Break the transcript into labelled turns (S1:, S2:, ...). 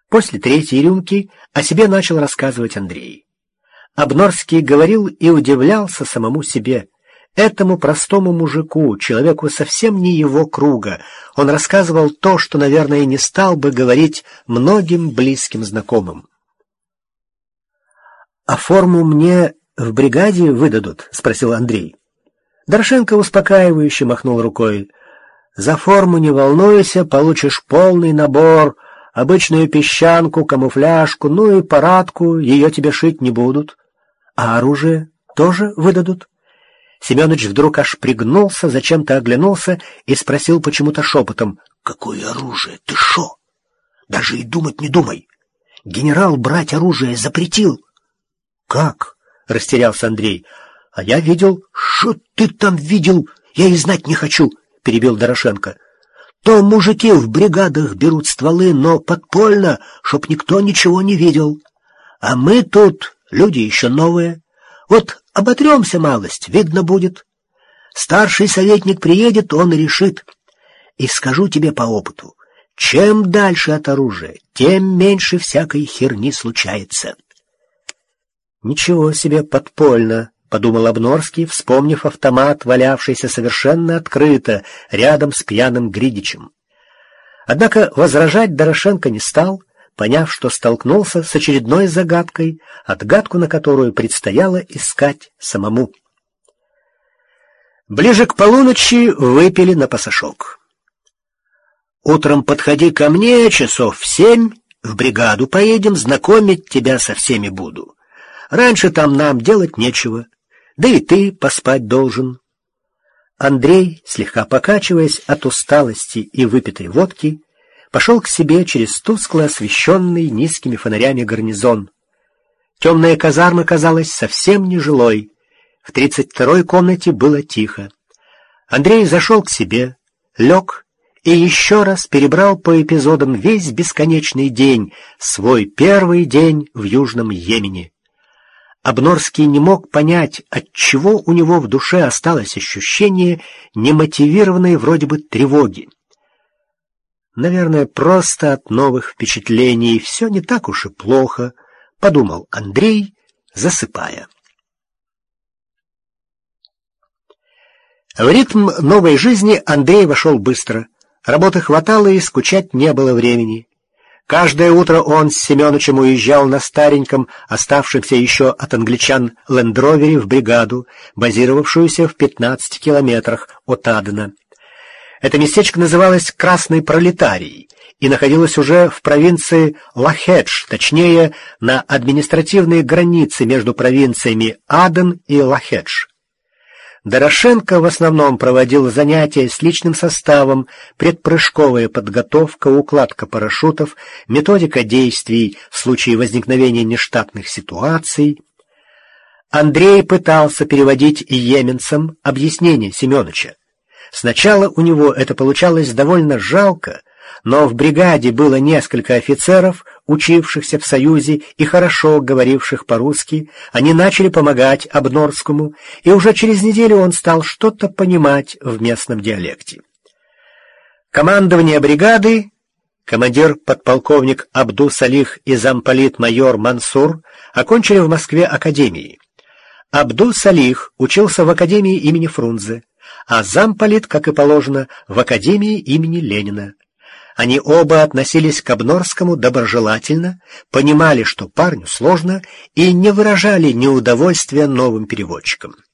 S1: После третьей рюмки о себе начал рассказывать Андрей. Обнорский говорил и удивлялся самому себе. Этому простому мужику, человеку совсем не его круга, он рассказывал то, что, наверное, не стал бы говорить многим близким знакомым. «А форму мне в бригаде выдадут?» — спросил Андрей. Дорошенко успокаивающе махнул рукой. «За форму не волнуйся, получишь полный набор, обычную песчанку, камуфляжку, ну и парадку, ее тебе шить не будут. А оружие тоже выдадут?» Семёныч вдруг аж пригнулся, зачем-то оглянулся и спросил почему-то шепотом: «Какое оружие? Ты шо? Даже и думать не думай. Генерал брать оружие запретил». «Как?» — растерялся Андрей. «А я видел». «Шо ты там видел? Я и знать не хочу», — перебил Дорошенко. «То мужики в бригадах берут стволы, но подпольно, чтоб никто ничего не видел. А мы тут люди еще новые. Вот оботремся малость, видно будет. Старший советник приедет, он и решит. И скажу тебе по опыту, чем дальше от оружия, тем меньше всякой херни случается». «Ничего себе подпольно», — подумал Обнорский, вспомнив автомат, валявшийся совершенно открыто рядом с пьяным Гридичем. Однако возражать Дорошенко не стал, поняв, что столкнулся с очередной загадкой, отгадку на которую предстояло искать самому. Ближе к полуночи выпили на пасашок. «Утром подходи ко мне, часов в 7, в бригаду поедем, знакомить тебя со всеми буду. Раньше там нам делать нечего, да и ты поспать должен». Андрей, слегка покачиваясь от усталости и выпитой водки, пошел к себе через тускло освещенный низкими фонарями гарнизон. Темная казарма казалась совсем нежилой. В 32-й комнате было тихо. Андрей зашел к себе, лег и еще раз перебрал по эпизодам весь бесконечный день, свой первый день в Южном Йемене. Обнорский не мог понять, отчего у него в душе осталось ощущение немотивированной вроде бы тревоги. «Наверное, просто от новых впечатлений все не так уж и плохо», — подумал Андрей, засыпая. В ритм новой жизни Андрей вошел быстро. Работы хватало и скучать не было времени. Каждое утро он с Семёнычем уезжал на стареньком, оставшемся еще от англичан лендровере в бригаду, базировавшуюся в 15 километрах от Адена. Это местечко называлось Красный Пролетарий и находилось уже в провинции Лахедж, точнее, на административной границе между провинциями Аден и Лахедж. Дорошенко в основном проводил занятия с личным составом, предпрыжковая подготовка, укладка парашютов, методика действий в случае возникновения нештатных ситуаций. Андрей пытался переводить йеменцам объяснения Семёныча. Сначала у него это получалось довольно жалко, но в бригаде было несколько офицеров, учившихся в Союзе и хорошо говоривших по-русски. Они начали помогать Обнорскому, и уже через неделю он стал что-то понимать в местном диалекте. Командование бригады, командир подполковник Абду-Салих и замполит-майор Мансур окончили в Москве академии. Абду-Салих учился в академии имени Фрунзе, а замполит, как и положено, в академии имени Ленина. Они оба относились к Обнорскому доброжелательно, понимали, что парню сложно, и не выражали неудовольствия новым переводчикам.